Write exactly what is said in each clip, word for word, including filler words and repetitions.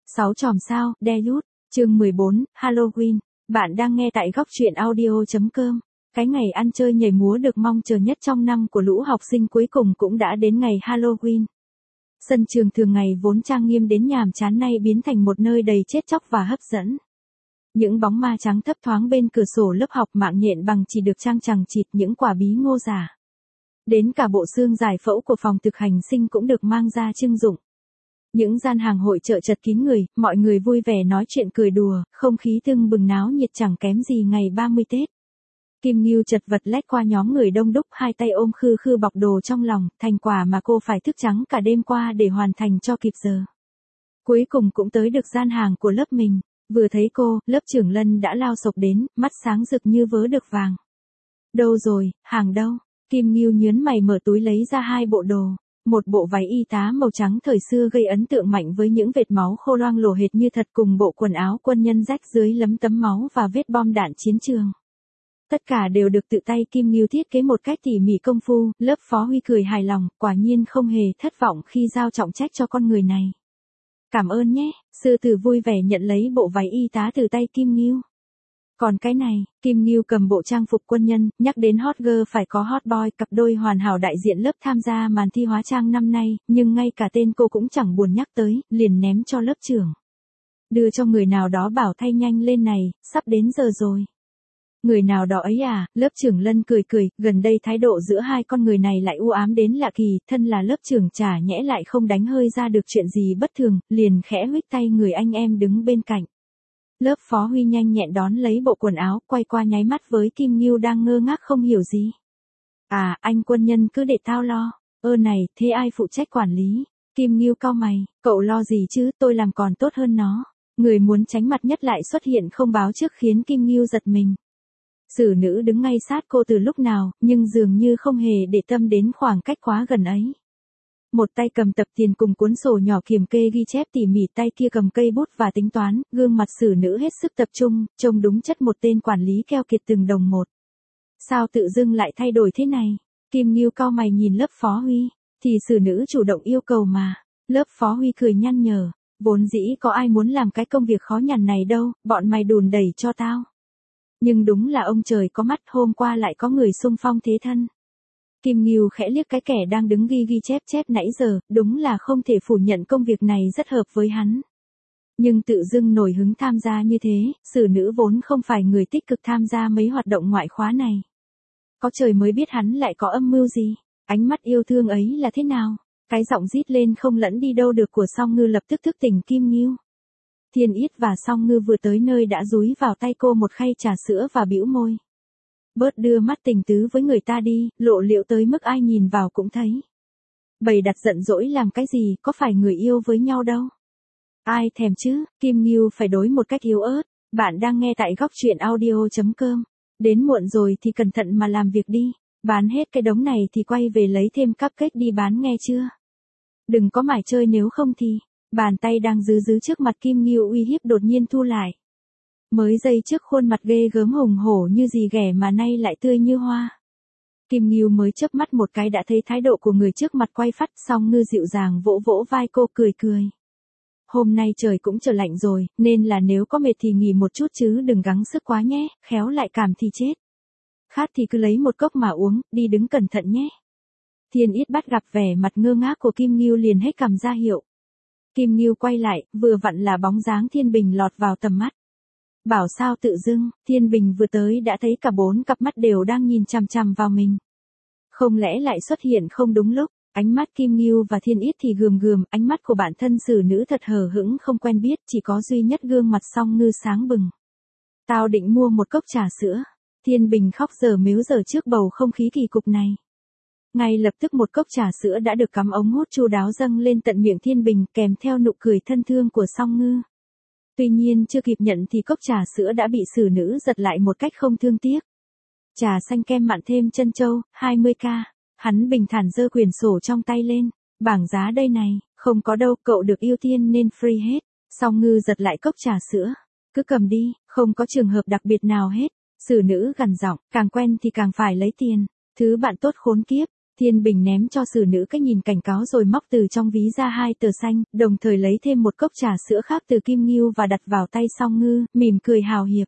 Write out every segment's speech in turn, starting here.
Sáu chòm sao, Deadwood, chương mười bốn, Halloween. Bạn đang nghe tại góc truyện audio chấm com. Cái ngày ăn chơi nhảy múa được mong chờ nhất trong năm của lũ học sinh cuối cùng cũng đã đến ngày Halloween. Sân trường thường ngày vốn trang nghiêm đến nhàm chán nay biến thành một nơi đầy chết chóc và hấp dẫn. Những bóng ma trắng thấp thoáng bên cửa sổ lớp học, mạng nhện bằng chỉ được trang chằng chịt, những quả bí ngô giả. Đến cả bộ xương giải phẫu của phòng thực hành sinh cũng được mang ra trưng dụng. Những gian hàng hội chợ chật kín người, mọi người vui vẻ nói chuyện cười đùa, không khí tưng bừng náo nhiệt chẳng kém gì ngày ba mươi Tết. Kim Ngưu chật vật lách qua nhóm người đông đúc, hai tay ôm khư khư bọc đồ trong lòng, thành quả mà cô phải thức trắng cả đêm qua để hoàn thành cho kịp giờ. Cuối cùng cũng tới được gian hàng của lớp mình. Vừa thấy cô, lớp trưởng Lân đã lao sộc đến, mắt sáng rực như vớ được vàng. Đâu rồi, hàng đâu? Kim Ngưu nhớn mày mở túi lấy ra hai bộ đồ. Một bộ váy y tá màu trắng thời xưa gây ấn tượng mạnh với những vệt máu khô loang lổ hệt như thật, cùng bộ quần áo quân nhân rách dưới lấm tấm máu và vết bom đạn chiến trường. Tất cả đều được tự tay Kim Ngưu thiết kế một cách tỉ mỉ công phu. Lớp Phó Huy cười hài lòng, quả nhiên không hề thất vọng khi giao trọng trách cho con người này. Cảm ơn nhé, sư tử vui vẻ nhận lấy bộ váy y tá từ tay Kim Ngưu. Còn cái này, Kim Ngưu cầm bộ trang phục quân nhân, nhắc đến hot girl phải có hot boy, cặp đôi hoàn hảo đại diện lớp tham gia màn thi hóa trang năm nay, nhưng ngay cả tên cô cũng chẳng buồn nhắc tới, liền ném cho lớp trưởng. Đưa cho người nào đó bảo thay nhanh lên này, sắp đến giờ rồi. Người nào đó ấy à, lớp trưởng Lân cười cười, gần đây thái độ giữa hai con người này lại u ám đến lạ kỳ, thân là lớp trưởng chả nhẽ lại không đánh hơi ra được chuyện gì bất thường, liền khẽ huých tay người anh em đứng bên cạnh. Lớp Phó Huy nhanh nhẹn đón lấy bộ quần áo, quay qua nháy mắt với Kim Ngưu đang ngơ ngác không hiểu gì. À, anh quân nhân cứ để tao lo. Ơ này, thế ai phụ trách quản lý? Kim Ngưu cau mày, cậu lo gì chứ, tôi làm còn tốt hơn nó. Người muốn tránh mặt nhất lại xuất hiện không báo trước khiến Kim Ngưu giật mình. Xử nữ đứng ngay sát cô từ lúc nào, nhưng dường như không hề để tâm đến khoảng cách quá gần ấy. Một tay cầm tập tiền cùng cuốn sổ nhỏ kiểm kê ghi chép tỉ mỉ, tay kia cầm cây bút và tính toán, gương mặt xử nữ hết sức tập trung, trông đúng chất một tên quản lý keo kiệt từng đồng một. Sao tự dưng lại thay đổi thế này? Kim Ngưu cau mày nhìn lớp Phó Huy, thì xử nữ chủ động yêu cầu mà. Lớp Phó Huy cười nhăn nhở, vốn dĩ có ai muốn làm cái công việc khó nhằn này đâu, bọn mày đùn đẩy cho tao. Nhưng đúng là ông trời có mắt, hôm qua lại có người xung phong thế thân. Kim Ngưu khẽ liếc cái kẻ đang đứng ghi ghi chép chép nãy giờ, đúng là không thể phủ nhận công việc này rất hợp với hắn. Nhưng tự dưng nổi hứng tham gia như thế, xử nữ vốn không phải người tích cực tham gia mấy hoạt động ngoại khóa này. Có trời mới biết hắn lại có âm mưu gì, ánh mắt yêu thương ấy là thế nào. Cái giọng rít lên không lẫn đi đâu được của Song Ngư lập tức thức tỉnh Kim Ngưu. Thiên Yết và Song Ngư vừa tới nơi đã dúi vào tay cô một khay trà sữa và bĩu môi. Bớt đưa mắt tình tứ với người ta đi, lộ liễu tới mức ai nhìn vào cũng thấy. Bày đặt giận dỗi làm cái gì, có phải người yêu với nhau đâu. Ai thèm chứ, Kim Ngưu phải đối một cách yếu ớt. Bạn đang nghe tại góc truyện audio chấm com. Đến muộn rồi thì cẩn thận mà làm việc đi. Bán hết cái đống này thì quay về lấy thêm cupcake đi bán nghe chưa. Đừng có mải chơi nếu không thì. Bàn tay đang giữ giữ trước mặt Kim Ngưu uy hiếp đột nhiên thu lại. Mới giây trước khuôn mặt ghê gớm hùng hổ như gì ghẻ mà nay lại tươi như hoa. Kim Ngưu mới chớp mắt một cái đã thấy thái độ của người trước mặt quay phắt, Song Ngư dịu dàng vỗ vỗ vai cô cười cười. Hôm nay trời cũng trở lạnh rồi, nên là nếu có mệt thì nghỉ một chút chứ đừng gắng sức quá nhé, khéo lại cảm thì chết. Khát thì cứ lấy một cốc mà uống, đi đứng cẩn thận nhé. Thiên Yết bắt gặp vẻ mặt ngơ ngác của Kim Ngưu liền hết cầm ra hiệu. Kim Ngưu quay lại, vừa vặn là bóng dáng Thiên Bình lọt vào tầm mắt. Bảo sao tự dưng, Thiên Bình vừa tới đã thấy cả bốn cặp mắt đều đang nhìn chằm chằm vào mình. Không lẽ lại xuất hiện không đúng lúc, ánh mắt Kim Ngưu và Thiên Yết thì gườm gườm, ánh mắt của bản thân xử nữ thật hờ hững không quen biết, chỉ có duy nhất gương mặt Song Ngư sáng bừng. Tao định mua một cốc trà sữa. Thiên Bình khóc dở mếu dở trước bầu không khí kỳ cục này. Ngay lập tức một cốc trà sữa đã được cắm ống hút chu đáo dâng lên tận miệng Thiên Bình kèm theo nụ cười thân thương của Song Ngư. Tuy nhiên chưa kịp nhận thì cốc trà sữa đã bị xử nữ giật lại một cách không thương tiếc. Trà xanh kem mặn thêm trân châu, hai mươi k. Hắn bình thản giơ quyển sổ trong tay lên. Bảng giá đây này, không có đâu, cậu được ưu tiên nên free hết. Song Ngư giật lại cốc trà sữa. Cứ cầm đi, không có trường hợp đặc biệt nào hết. Xử nữ gằn giọng, càng quen thì càng phải lấy tiền. Thứ bạn tốt khốn kiếp. Thiên Bình ném cho xử nữ cái nhìn cảnh cáo rồi móc từ trong ví ra hai tờ xanh, đồng thời lấy thêm một cốc trà sữa khác từ Kim Ngưu và đặt vào tay Song Ngư, mỉm cười hào hiệp.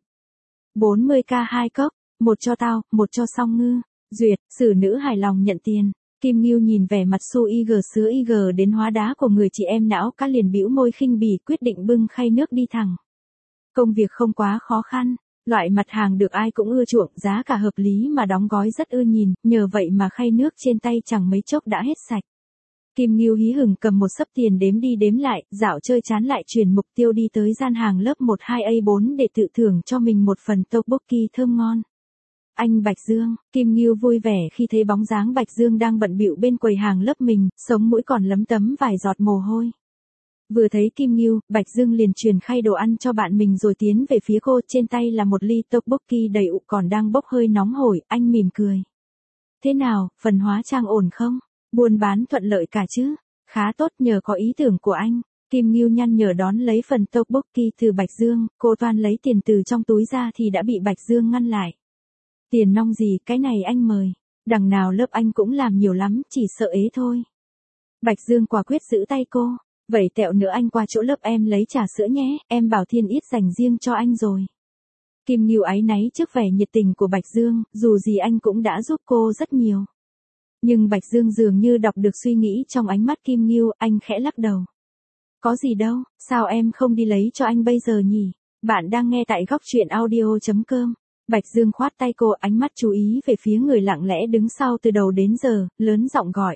bốn mươi k hai cốc, một cho tao, một cho Song Ngư. Duyệt, xử nữ hài lòng nhận tiền. Kim Ngưu nhìn vẻ mặt su y gờ sứa y gờ đến hóa đá của người chị em não cá liền bĩu môi khinh bỉ quyết định bưng khay nước đi thẳng. Công việc không quá khó khăn, loại mặt hàng được ai cũng ưa chuộng, giá cả hợp lý mà đóng gói rất ưa nhìn, nhờ vậy mà khay nước trên tay chẳng mấy chốc đã hết sạch. Kim Ngưu hí hửng cầm một xấp tiền đếm đi đếm lại, dạo chơi chán lại chuyển mục tiêu đi tới gian hàng lớp một hai A bốn để tự thưởng cho mình một phần tteokbokki thơm ngon. Anh Bạch Dương, Kim Ngưu vui vẻ khi thấy bóng dáng Bạch Dương đang bận bịu bên quầy hàng lớp mình, sống mũi còn lấm tấm vài giọt mồ hôi. Vừa thấy Kim Ngưu, Bạch Dương liền truyền khay đồ ăn cho bạn mình rồi tiến về phía cô, trên tay là một ly tteokbokki đầy ụ còn đang bốc hơi nóng hổi, anh mỉm cười. Thế nào, phần hóa trang ổn không? Buôn bán thuận lợi cả chứ? Khá tốt nhờ có ý tưởng của anh. Kim Ngưu nhăn nhở đón lấy phần tteokbokki từ Bạch Dương, cô toan lấy tiền từ trong túi ra thì đã bị Bạch Dương ngăn lại. Tiền nong gì, cái này anh mời. Đằng nào lớp anh cũng làm nhiều lắm, chỉ sợ ế thôi. Bạch Dương quả quyết giữ tay cô. Vậy tẹo nữa anh qua chỗ lớp em lấy trà sữa nhé, em bảo Thiên ít dành riêng cho anh rồi. Kim Ngưu áy náy trước vẻ nhiệt tình của Bạch Dương, dù gì anh cũng đã giúp cô rất nhiều. Nhưng Bạch Dương dường như đọc được suy nghĩ trong ánh mắt Kim Ngưu, anh khẽ lắc đầu. Có gì đâu, sao em không đi lấy cho anh bây giờ nhỉ? Bạn đang nghe tại góc truyện audio chấm com. Bạch Dương khoát tay cô, ánh mắt chú ý về phía người lặng lẽ đứng sau từ đầu đến giờ, lớn giọng gọi.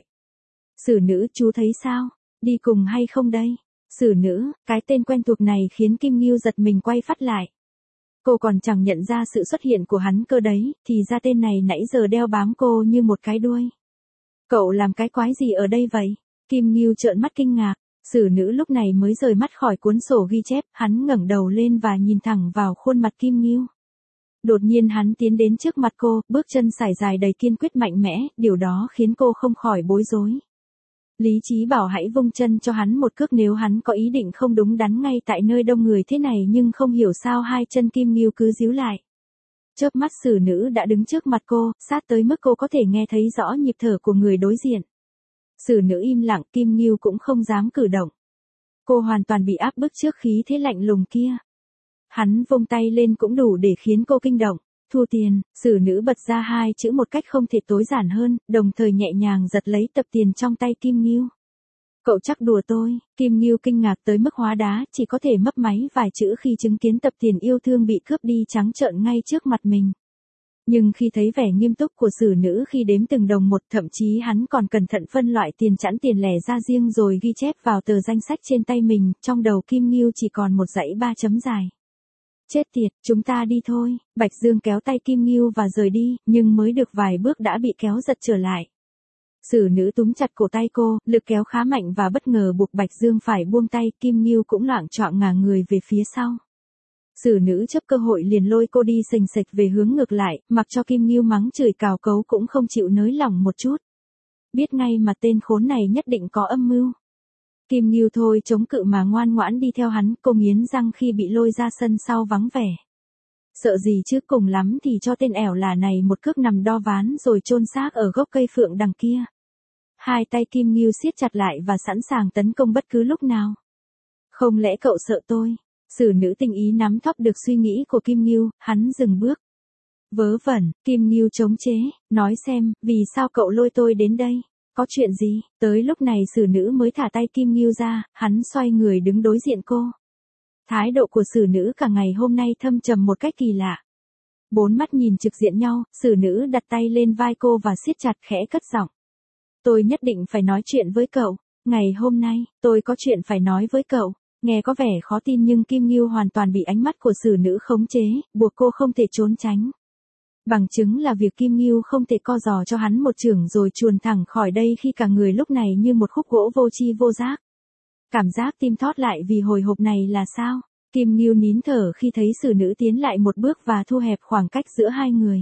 Xử nữ, chú thấy sao? Đi cùng hay không đây? Xử nữ, cái tên quen thuộc này khiến Kim Ngưu giật mình quay phát lại. Cô còn chẳng nhận ra sự xuất hiện của hắn cơ đấy, thì ra tên này nãy giờ đeo bám cô như một cái đuôi. Cậu làm cái quái gì ở đây vậy? Kim Ngưu trợn mắt kinh ngạc. Xử nữ lúc này mới rời mắt khỏi cuốn sổ ghi chép, hắn ngẩng đầu lên và nhìn thẳng vào khuôn mặt Kim Ngưu. Đột nhiên hắn tiến đến trước mặt cô, bước chân sải dài đầy kiên quyết mạnh mẽ, điều đó khiến cô không khỏi bối rối. Lý trí bảo hãy vung chân cho hắn một cước nếu hắn có ý định không đúng đắn ngay tại nơi đông người thế này, nhưng không hiểu sao hai chân Kim Ngưu cứ díu lại. Chớp mắt xử nữ đã đứng trước mặt cô, sát tới mức cô có thể nghe thấy rõ nhịp thở của người đối diện. Xử nữ im lặng, Kim Ngưu cũng không dám cử động. Cô hoàn toàn bị áp bức trước khí thế lạnh lùng kia. Hắn vung tay lên cũng đủ để khiến cô kinh động. Thu tiền, xử nữ bật ra hai chữ một cách không thể tối giản hơn, đồng thời nhẹ nhàng giật lấy tập tiền trong tay Kim Ngưu. Cậu chắc đùa tôi, Kim Ngưu kinh ngạc tới mức hóa đá, chỉ có thể mấp máy vài chữ khi chứng kiến tập tiền yêu thương bị cướp đi trắng trợn ngay trước mặt mình. Nhưng khi thấy vẻ nghiêm túc của xử nữ khi đếm từng đồng một, thậm chí hắn còn cẩn thận phân loại tiền chẵn tiền lẻ ra riêng rồi ghi chép vào tờ danh sách trên tay mình, trong đầu Kim Ngưu chỉ còn một dãy ba chấm dài. Chết tiệt, chúng ta đi thôi. Bạch Dương kéo tay Kim Ngưu và rời đi, nhưng mới được vài bước đã bị kéo giật trở lại. Xử nữ túm chặt cổ tay cô, lực kéo khá mạnh và bất ngờ buộc Bạch Dương phải buông tay, Kim Ngưu cũng loạng choạng ngả người về phía sau. Xử nữ chấp cơ hội liền lôi cô đi sềnh sệch về hướng ngược lại, mặc cho Kim Ngưu mắng chửi cào cấu cũng không chịu nới lỏng một chút. Biết ngay mà tên khốn này nhất định có âm mưu. Kim Ngưu thôi chống cự mà ngoan ngoãn đi theo hắn, cô nghiến răng khi bị lôi ra sân sau vắng vẻ. Sợ gì chứ, cùng lắm thì cho tên ẻo là này một cước nằm đo ván rồi chôn xác ở gốc cây phượng đằng kia. Hai tay Kim Ngưu siết chặt lại và sẵn sàng tấn công bất cứ lúc nào. Không lẽ cậu sợ tôi? Xử nữ tinh ý nắm thóp được suy nghĩ của Kim Ngưu, hắn dừng bước. Vớ vẩn, Kim Ngưu chống chế, nói xem, vì sao cậu lôi tôi đến đây? Có chuyện gì? Tới lúc này xử nữ mới thả tay Kim Ngưu ra, hắn xoay người đứng đối diện cô. Thái độ của xử nữ cả ngày hôm nay thâm trầm một cách kỳ lạ. Bốn mắt nhìn trực diện nhau, xử nữ đặt tay lên vai cô và siết chặt khẽ cất giọng. Tôi nhất định phải nói chuyện với cậu. Ngày hôm nay, tôi có chuyện phải nói với cậu. Nghe có vẻ khó tin nhưng Kim Ngưu hoàn toàn bị ánh mắt của xử nữ khống chế, buộc cô không thể trốn tránh. Bằng chứng là việc Kim Ngưu không thể co giò cho hắn một chưởng rồi chuồn thẳng khỏi đây khi cả người lúc này như một khúc gỗ vô tri vô giác. Cảm giác tim thót lại vì hồi hộp này là sao? Kim Ngưu nín thở khi thấy xử nữ tiến lại một bước và thu hẹp khoảng cách giữa hai người.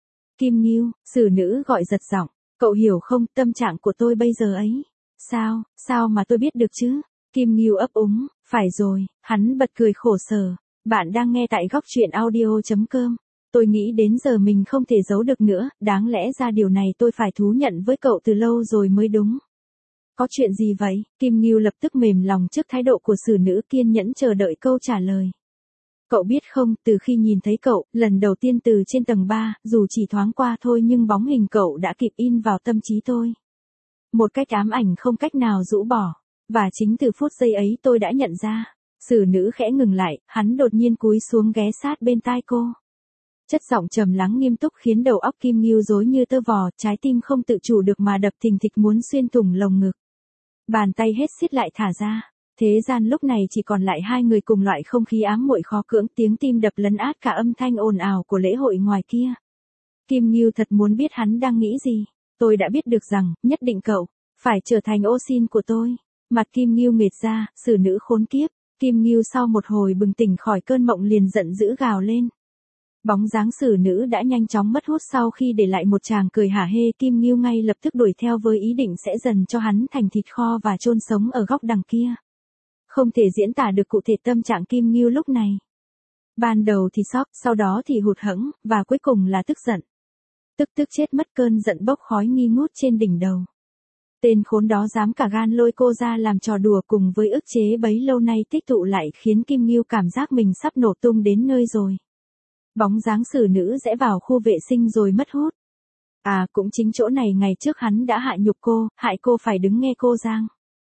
Kim Ngưu, xử nữ gọi giật giọng, cậu hiểu không, tâm trạng của tôi bây giờ ấy. Sao, sao mà tôi biết được chứ? Kim Ngưu ấp úng, phải rồi, hắn bật cười khổ sở. Bạn đang nghe tại góc truyện audio chấm com. Tôi nghĩ đến giờ mình không thể giấu được nữa, đáng lẽ ra điều này tôi phải thú nhận với cậu từ lâu rồi mới đúng. Có chuyện gì vậy? Kim Ngưu lập tức mềm lòng trước thái độ của xử nữ, kiên nhẫn chờ đợi câu trả lời. Cậu biết không, từ khi nhìn thấy cậu, lần đầu tiên từ trên tầng ba, dù chỉ thoáng qua thôi nhưng bóng hình cậu đã kịp in vào tâm trí tôi. Một cách ám ảnh không cách nào rũ bỏ. Và chính từ phút giây ấy tôi đã nhận ra. Xử nữ khẽ ngừng lại, hắn đột nhiên cúi xuống ghé sát bên tai cô. Chất giọng trầm lắng nghiêm túc khiến đầu óc Kim Ngưu rối như tơ vò, trái tim không tự chủ được mà đập thình thịch muốn xuyên thủng lồng ngực. Bàn tay hết siết lại thả ra. Thế gian lúc này chỉ còn lại hai người cùng loại không khí ám muội khó cưỡng, tiếng tim đập lấn át cả âm thanh ồn ào của lễ hội ngoài kia. Kim Ngưu thật muốn biết hắn đang nghĩ gì. Tôi đã biết được rằng, nhất định cậu phải trở thành ô sin của tôi. Mặt Kim Ngưu nghệt ra, xử nữ khốn kiếp. Kim Ngưu sau một hồi bừng tỉnh khỏi cơn mộng liền giận dữ gào lên. Bóng dáng xử nữ đã nhanh chóng mất hút sau khi để lại một tràng cười hả hê. Kim Ngưu ngay lập tức đuổi theo với ý định sẽ dần cho hắn thành thịt kho và chôn sống ở góc đằng kia. Không thể diễn tả được cụ thể tâm trạng Kim Ngưu lúc này. Ban đầu thì sốc, sau đó thì hụt hẫng, và cuối cùng là tức giận. Tức tức chết mất, cơn giận bốc khói nghi ngút trên đỉnh đầu. Tên khốn đó dám cả gan lôi cô ra làm trò đùa, cùng với ức chế bấy lâu nay tích tụ lại khiến Kim Ngưu cảm giác mình sắp nổ tung đến nơi rồi. Bóng dáng xử nữ rẽ vào khu vệ sinh rồi mất hút. À, cũng chính chỗ này ngày trước hắn đã hạ nhục cô, hại cô phải đứng nghe cô giang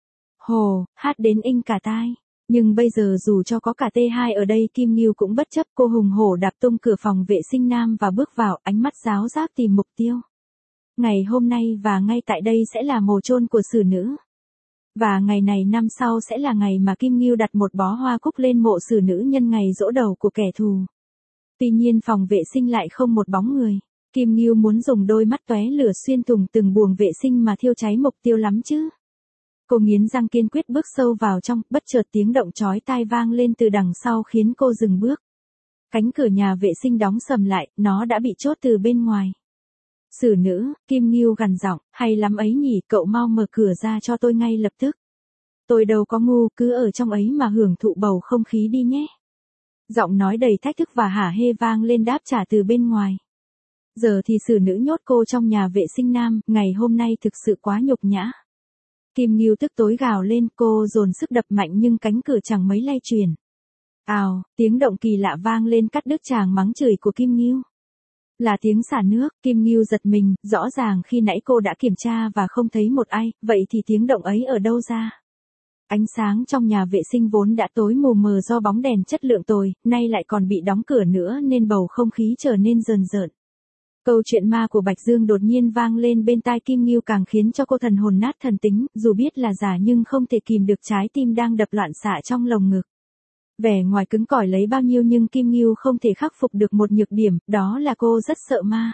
hồ, hát đến inh cả tai. Nhưng bây giờ dù cho có cả T hai ở đây, Kim Ngưu cũng bất chấp, cô hùng hổ đạp tung cửa phòng vệ sinh nam và bước vào, ánh mắt giáo giác tìm mục tiêu. Ngày hôm nay và ngay tại đây sẽ là mồ chôn của xử nữ. Và ngày này năm sau sẽ là ngày mà Kim Ngưu đặt một bó hoa cúc lên mộ xử nữ nhân ngày giỗ đầu của kẻ thù. Tuy nhiên phòng vệ sinh lại không một bóng người. Kim Ngưu muốn dùng đôi mắt tóe lửa xuyên thủng từng buồng vệ sinh mà thiêu cháy mục tiêu lắm chứ. Cô nghiến răng kiên quyết bước sâu vào trong, bất chợt tiếng động chói tai vang lên từ đằng sau khiến cô dừng bước. Cánh cửa nhà vệ sinh đóng sầm lại, nó đã bị chốt từ bên ngoài. Xử nữ, Kim Ngưu gằn giọng, hay lắm ấy nhỉ, cậu mau mở cửa ra cho tôi ngay lập tức. Tôi đâu có ngu, cứ ở trong ấy mà hưởng thụ bầu không khí đi nhé. Giọng nói đầy thách thức và hả hê vang lên đáp trả từ bên ngoài. Giờ thì xử nữ nhốt cô trong nhà vệ sinh nam, ngày hôm nay thực sự quá nhục nhã. Kim Ngưu tức tối gào lên, cô dồn sức đập mạnh nhưng cánh cửa chẳng mấy lay chuyển. Ào, tiếng động kỳ lạ vang lên cắt đứt tràng mắng chửi của Kim Ngưu. Là tiếng xả nước. Kim Ngưu giật mình, rõ ràng khi nãy cô đã kiểm tra và không thấy một ai, vậy thì tiếng động ấy ở đâu ra? Ánh sáng trong nhà vệ sinh vốn đã tối mù mờ do bóng đèn chất lượng tồi, nay lại còn bị đóng cửa nữa nên bầu không khí trở nên rờn rợn. Câu chuyện ma của Bạch Dương đột nhiên vang lên bên tai Kim Ngưu càng khiến cho cô thần hồn nát thần tính, dù biết là giả nhưng không thể kìm được trái tim đang đập loạn xạ trong lồng ngực. Vẻ ngoài cứng cỏi lấy bao nhiêu nhưng Kim Ngưu không thể khắc phục được một nhược điểm, đó là cô rất sợ ma.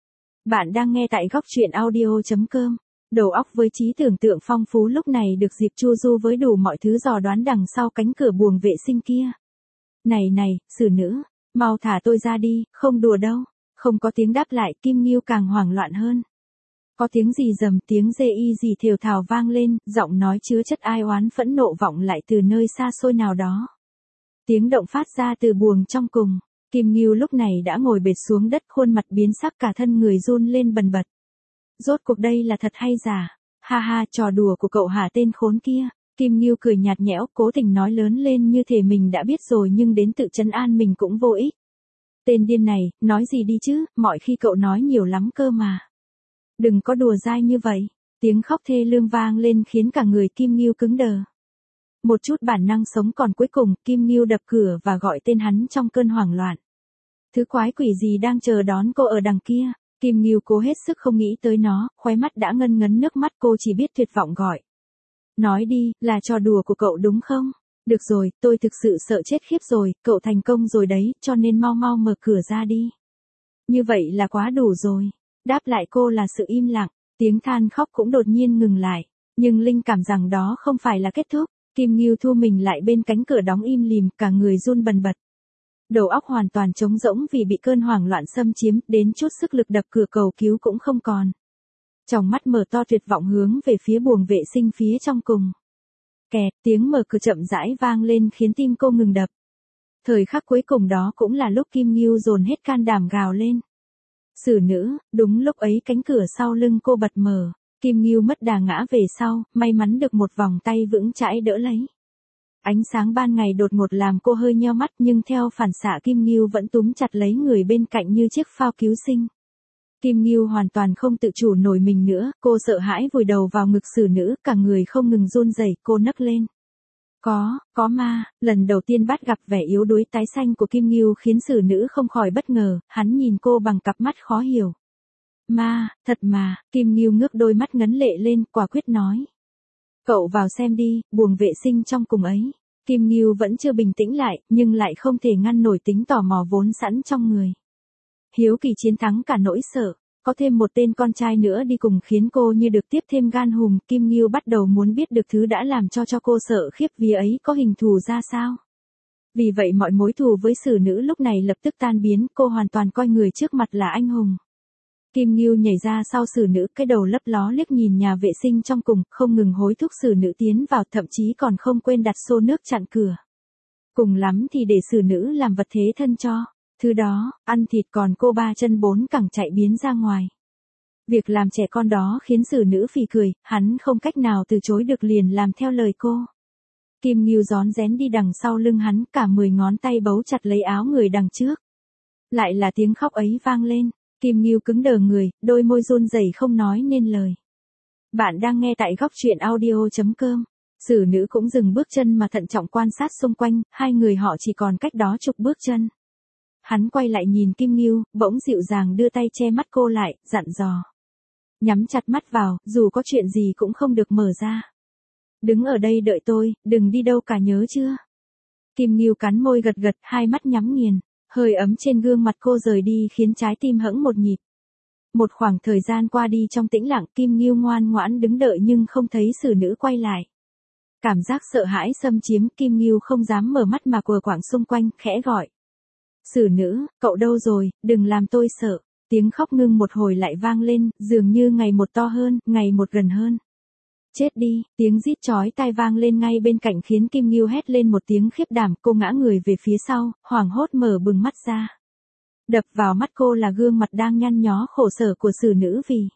Bạn đang nghe tại góc truyện audio chấm com. Đầu óc với trí tưởng tượng phong phú lúc này được dịp chu du với đủ mọi thứ dò đoán đằng sau cánh cửa buồng vệ sinh kia. Này này, xử nữ, mau thả tôi ra đi, không đùa đâu. Không có tiếng đáp lại, Kim Ngưu càng hoảng loạn hơn. Có tiếng gì rầm, tiếng dê y gì thều thào vang lên, giọng nói chứa chất ai oán phẫn nộ vọng lại từ nơi xa xôi nào đó. Tiếng động phát ra từ buồng trong cùng. Kim Ngưu lúc này đã ngồi bệt xuống đất, khuôn mặt biến sắc, cả thân người run lên bần bật. Rốt cuộc đây là thật hay giả? Ha ha, trò đùa của cậu hả tên khốn kia? Kim Ngưu cười nhạt nhẽo, cố tình nói lớn lên như thể mình đã biết rồi nhưng đến tự trấn an mình cũng vô ích. Tên điên này, nói gì đi chứ, mọi khi cậu nói nhiều lắm cơ mà. Đừng có đùa dai như vậy. Tiếng khóc thê lương vang lên khiến cả người Kim Ngưu cứng đờ. Một chút bản năng sống còn cuối cùng, Kim Ngưu đập cửa và gọi tên hắn trong cơn hoảng loạn. Thứ quái quỷ gì đang chờ đón cô ở đằng kia? Kim Ngưu cố hết sức không nghĩ tới nó, khóe mắt đã ngân ngấn nước mắt, cô chỉ biết tuyệt vọng gọi. Nói đi, là trò đùa của cậu đúng không? Được rồi, tôi thực sự sợ chết khiếp rồi, cậu thành công rồi đấy, cho nên mau mau mở cửa ra đi. Như vậy là quá đủ rồi. Đáp lại cô là sự im lặng, tiếng than khóc cũng đột nhiên ngừng lại. Nhưng linh cảm rằng đó không phải là kết thúc. Kim Ngưu thu mình lại bên cánh cửa đóng im lìm, cả người run bần bật. Đầu óc hoàn toàn trống rỗng vì bị cơn hoảng loạn xâm chiếm, đến chút sức lực đập cửa cầu cứu cũng không còn. Tròng mắt mở to tuyệt vọng hướng về phía buồng vệ sinh phía trong cùng. Kẹt, tiếng mở cửa chậm rãi vang lên khiến tim cô ngừng đập. Thời khắc cuối cùng đó cũng là lúc Kim Ngưu dồn hết can đảm gào lên. Xử nữ, đúng lúc ấy cánh cửa sau lưng cô bật mở, Kim Ngưu mất đà ngã về sau, may mắn được một vòng tay vững chãi đỡ lấy. Ánh sáng ban ngày đột ngột làm cô hơi nheo mắt nhưng theo phản xạ Kim Ngưu vẫn túm chặt lấy người bên cạnh như chiếc phao cứu sinh. Kim Ngưu hoàn toàn không tự chủ nổi mình nữa, cô sợ hãi vùi đầu vào ngực xử nữ, cả người không ngừng run rẩy, cô nấc lên. Có, có ma, lần đầu tiên bắt gặp vẻ yếu đuối tái xanh của Kim Ngưu khiến xử nữ không khỏi bất ngờ, hắn nhìn cô bằng cặp mắt khó hiểu. Ma, thật mà, Kim Ngưu ngước đôi mắt ngấn lệ lên, quả quyết nói. Cậu vào xem đi, buồng vệ sinh trong cùng ấy. Kim Ngưu vẫn chưa bình tĩnh lại, nhưng lại không thể ngăn nổi tính tò mò vốn sẵn trong người. Hiếu kỳ chiến thắng cả nỗi sợ, có thêm một tên con trai nữa đi cùng khiến cô như được tiếp thêm gan hùm. Kim Ngưu bắt đầu muốn biết được thứ đã làm cho cho cô sợ khiếp vía ấy có hình thù ra sao. Vì vậy mọi mối thù với xử nữ lúc này lập tức tan biến, cô hoàn toàn coi người trước mặt là anh hùng. Kim Ngưu nhảy ra sau xử nữ, cái đầu lấp ló liếc nhìn nhà vệ sinh trong cùng, không ngừng hối thúc xử nữ tiến vào, thậm chí còn không quên đặt xô nước chặn cửa. Cùng lắm thì để xử nữ làm vật thế thân cho. Thứ đó, ăn thịt còn cô ba chân bốn cẳng chạy biến ra ngoài. Việc làm trẻ con đó khiến xử nữ phì cười, hắn không cách nào từ chối được liền làm theo lời cô. Kim Ngưu rón rén đi đằng sau lưng hắn, cả mười ngón tay bấu chặt lấy áo người đằng trước. Lại là tiếng khóc ấy vang lên, Kim Ngưu cứng đờ người, đôi môi run rẩy không nói nên lời. Bạn đang nghe tại góc truyện audio chấm com. Xử nữ cũng dừng bước chân mà thận trọng quan sát xung quanh, hai người họ chỉ còn cách đó chục bước chân. Hắn quay lại nhìn Kim Ngưu, bỗng dịu dàng đưa tay che mắt cô lại, dặn dò. Nhắm chặt mắt vào, dù có chuyện gì cũng không được mở ra. Đứng ở đây đợi tôi, đừng đi đâu cả nhớ chưa? Kim Ngưu cắn môi gật gật, hai mắt nhắm nghiền, hơi ấm trên gương mặt cô rời đi khiến trái tim hững một nhịp. Một khoảng thời gian qua đi trong tĩnh lặng, Kim Ngưu ngoan ngoãn đứng đợi nhưng không thấy xử nữ quay lại. Cảm giác sợ hãi xâm chiếm, Kim Ngưu không dám mở mắt mà quờ quạng xung quanh, khẽ gọi. Xử nữ, cậu đâu rồi, đừng làm tôi sợ. Tiếng khóc ngưng một hồi lại vang lên, dường như ngày một to hơn, ngày một gần hơn. Chết đi, tiếng rít chói tai vang lên ngay bên cạnh khiến Kim Ngưu hét lên một tiếng khiếp đảm, cô ngã người về phía sau, hoảng hốt mở bừng mắt ra. Đập vào mắt cô là gương mặt đang nhăn nhó khổ sở của xử nữ vì.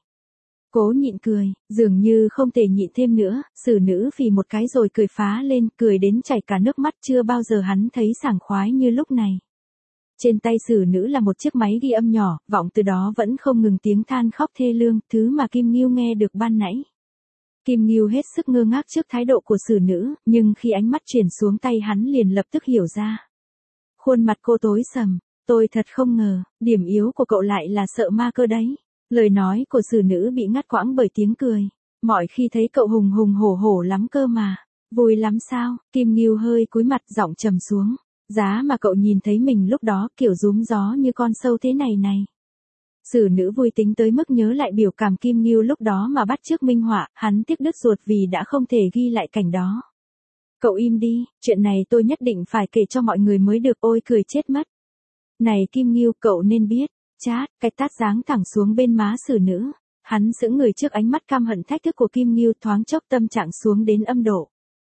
Cố nhịn cười, dường như không thể nhịn thêm nữa, xử nữ phì một cái rồi cười phá lên, cười đến chảy cả nước mắt, chưa bao giờ hắn thấy sảng khoái như lúc này. Trên tay xử nữ là một chiếc máy ghi âm nhỏ, vọng từ đó vẫn không ngừng tiếng than khóc thê lương, thứ mà Kim Ngưu nghe được ban nãy. Kim Ngưu hết sức ngơ ngác trước thái độ của xử nữ, nhưng khi ánh mắt chuyển xuống tay hắn liền lập tức hiểu ra. Khuôn mặt cô tối sầm, tôi thật không ngờ, điểm yếu của cậu lại là sợ ma cơ đấy. Lời nói của xử nữ bị ngắt quãng bởi tiếng cười. Mọi khi thấy cậu hùng hùng hổ hổ lắm cơ mà. Vui lắm sao? Kim Ngưu hơi cúi mặt giọng trầm xuống. Giá mà cậu nhìn thấy mình lúc đó kiểu rúm gió như con sâu thế này này. Xử nữ vui tính tới mức nhớ lại biểu cảm Kim Ngưu lúc đó mà bắt chước minh họa, hắn tiếc đứt ruột vì đã không thể ghi lại cảnh đó. Cậu im đi, chuyện này tôi nhất định phải kể cho mọi người mới được, ôi cười chết mất. Này Kim Ngưu, cậu nên biết. Chát, cái tát giáng thẳng xuống bên má xử nữ. Hắn sững người trước ánh mắt căm hận thách thức của Kim Ngưu, thoáng chốc tâm trạng xuống đến âm độ.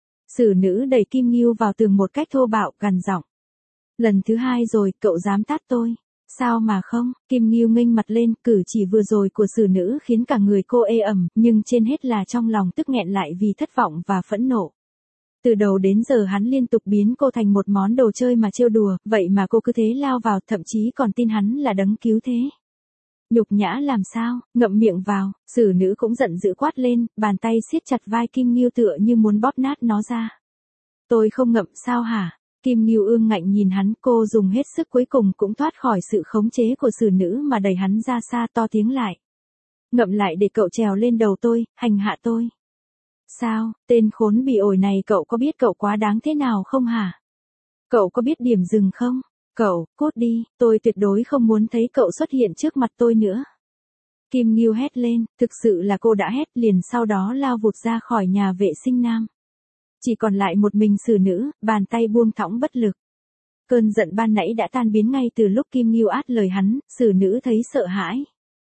Xử nữ đẩy Kim Ngưu vào tường một cách thô bạo, gằn giọng. Lần thứ hai rồi, cậu dám tát tôi. Sao mà không? Kim Ngưu nghênh mặt lên, cử chỉ vừa rồi của xử nữ khiến cả người cô ê ẩm, nhưng trên hết là trong lòng tức nghẹn lại vì thất vọng và phẫn nộ. Từ đầu đến giờ hắn liên tục biến cô thành một món đồ chơi mà trêu đùa, vậy mà cô cứ thế lao vào, thậm chí còn tin hắn là đấng cứu thế. Nhục nhã làm sao, ngậm miệng vào, xử nữ cũng giận dữ quát lên, bàn tay siết chặt vai Kim Ngưu tựa như muốn bóp nát nó ra. Tôi không ngậm sao hả? Kim Ngưu ương ngạnh nhìn hắn, cô dùng hết sức cuối cùng cũng thoát khỏi sự khống chế của xử nữ mà đẩy hắn ra xa, to tiếng lại. Ngậm lại để cậu trèo lên đầu tôi, hành hạ tôi. Sao, tên khốn bị ổi này, cậu có biết cậu quá đáng thế nào không hả? Cậu có biết điểm dừng không? Cậu, cút đi, tôi tuyệt đối không muốn thấy cậu xuất hiện trước mặt tôi nữa. Kim Ngưu hét lên, thực sự là cô đã hét, liền sau đó lao vụt ra khỏi nhà vệ sinh nam. Chỉ còn lại một mình xử nữ, bàn tay buông thõng bất lực. Cơn giận ban nãy đã tan biến ngay từ lúc Kim Ngưu át lời hắn, xử nữ thấy sợ hãi.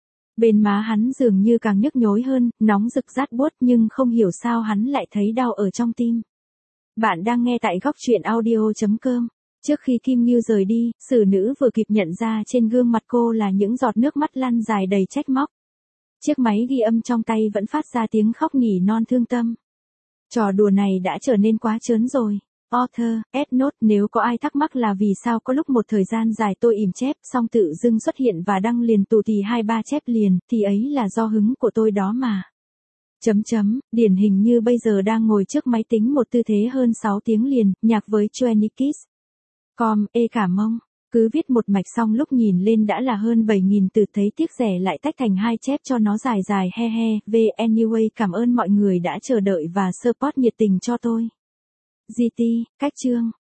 Bên má hắn dường như càng nhức nhối hơn, nóng rực rát buốt nhưng không hiểu sao hắn lại thấy đau ở trong tim. Bạn đang nghe tại góc truyện audio chấm com. Trước khi Kim Như rời đi, xử nữ vừa kịp nhận ra trên gương mặt cô là những giọt nước mắt lăn dài đầy trách móc. Chiếc máy ghi âm trong tay vẫn phát ra tiếng khóc nỉ non thương tâm. Trò đùa này đã trở nên quá trớn rồi. Author, S-Note, nếu có ai thắc mắc là vì sao có lúc một thời gian dài tôi ìm chép xong tự dưng xuất hiện và đăng liền tù thì hai ba chép liền, thì ấy là do hứng của tôi đó mà. Chấm chấm, điển hình như bây giờ đang ngồi trước máy tính một tư thế hơn sáu tiếng liền, nhạc với twenty kiss. Com, ê cả mông. Cứ viết một mạch xong lúc nhìn lên đã là hơn bảy nghìn từ, thấy tiếc rẻ lại tách thành hai chép cho nó dài dài he he. V anyway, cảm ơn mọi người đã chờ đợi và support nhiệt tình cho tôi. giê tê, cách chương.